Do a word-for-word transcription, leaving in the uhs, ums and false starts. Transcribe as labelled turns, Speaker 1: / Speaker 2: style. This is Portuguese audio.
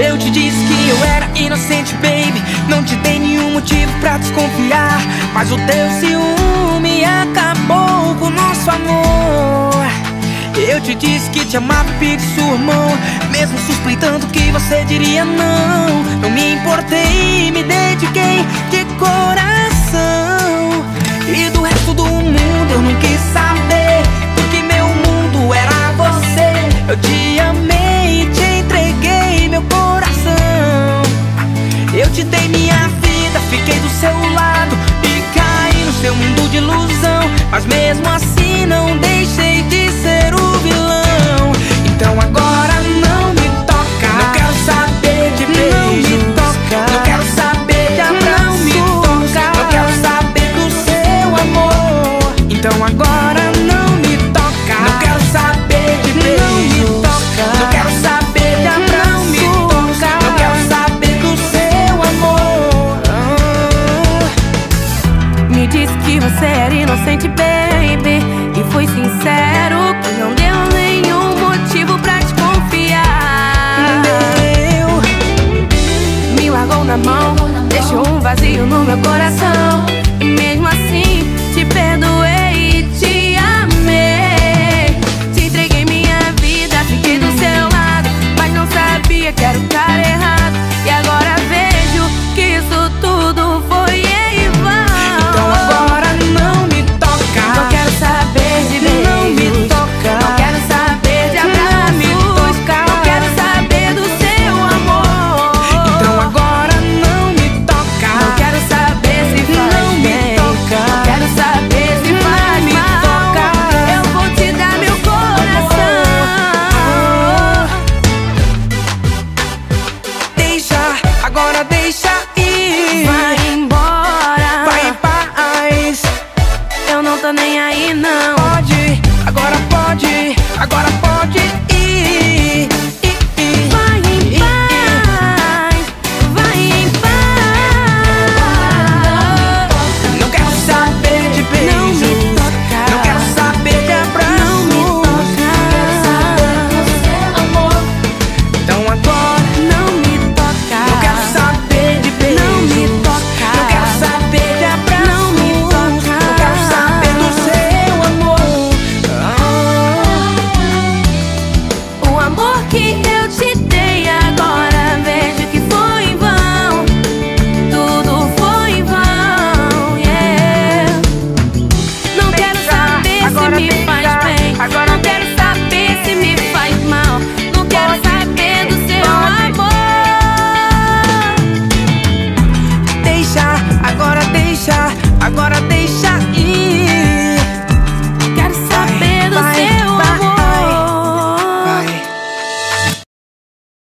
Speaker 1: Eu te disse que eu era inocente, baby. Não te dei nenhum motivo pra desconfiar, mas o teu ciúme acabou com o nosso amor. Eu te disse que te amava e pedi sua mão, mesmo suspeitando que você diria não. Não me importei, me dediquei de coração. E do resto do mundo eu não quis saber, porque meu mundo era você. Eu te amei e te entreguei meu coração. Eu te dei minha vida, fiquei do seu lado e caí no seu mundo de ilusão, mas mesmo assim não deixei de ser o vilão. Então agora não me toca, não quero saber de beijo, não me toca, não quero saber de abraço, não me toca, não quero saber do seu amor. Então agora não me toca, não quero saber de beijo, não me toca, não quero saber de abraço, não me toca, não quero saber do seu amor.
Speaker 2: Oh. Me disse que você era inocente, baby, e foi sincero que não deu nenhum motivo pra desconfiar.
Speaker 1: Deu.
Speaker 2: Me largou na mão, deixou um vazio no meu coração, e mesmo assim te perdoei e te amei. Te entreguei minha vida, fiquei do seu lado, mas não sabia que era o cara errado. E agora vejo que isso tudo foi em vão.
Speaker 1: Então agora não me toca,
Speaker 2: Não quero saber de beijos,
Speaker 1: não me toca,
Speaker 2: não quero saber de abraços,
Speaker 1: me toca,
Speaker 2: não quero saber do seu amor.
Speaker 1: então agora não me toca,
Speaker 2: Não quero saber se faz
Speaker 1: não me
Speaker 2: bem,
Speaker 1: toca,
Speaker 2: não quero saber se
Speaker 1: não
Speaker 2: faz
Speaker 1: me
Speaker 2: mal.
Speaker 1: toca.
Speaker 2: Eu vou te dar meu coração.
Speaker 1: Deixa, agora deixa ir,
Speaker 2: Vai embora,
Speaker 1: vai em paz.
Speaker 2: eu não tô nem aí não.
Speaker 1: Pode, agora pode, agora pode ir, ir, ir.
Speaker 2: Vai em paz, vai em paz.
Speaker 1: Não quero saber de beijo,
Speaker 2: Não me toca,
Speaker 1: não quero saber de abraço,
Speaker 2: não me toca.
Speaker 1: então agora
Speaker 2: Não me toca,
Speaker 1: não quero saber de beijo,
Speaker 2: não me toca,
Speaker 1: não quero saber de abraço,
Speaker 2: não me toca.
Speaker 1: não quero saber do seu amor. Ah.
Speaker 2: O amor que eu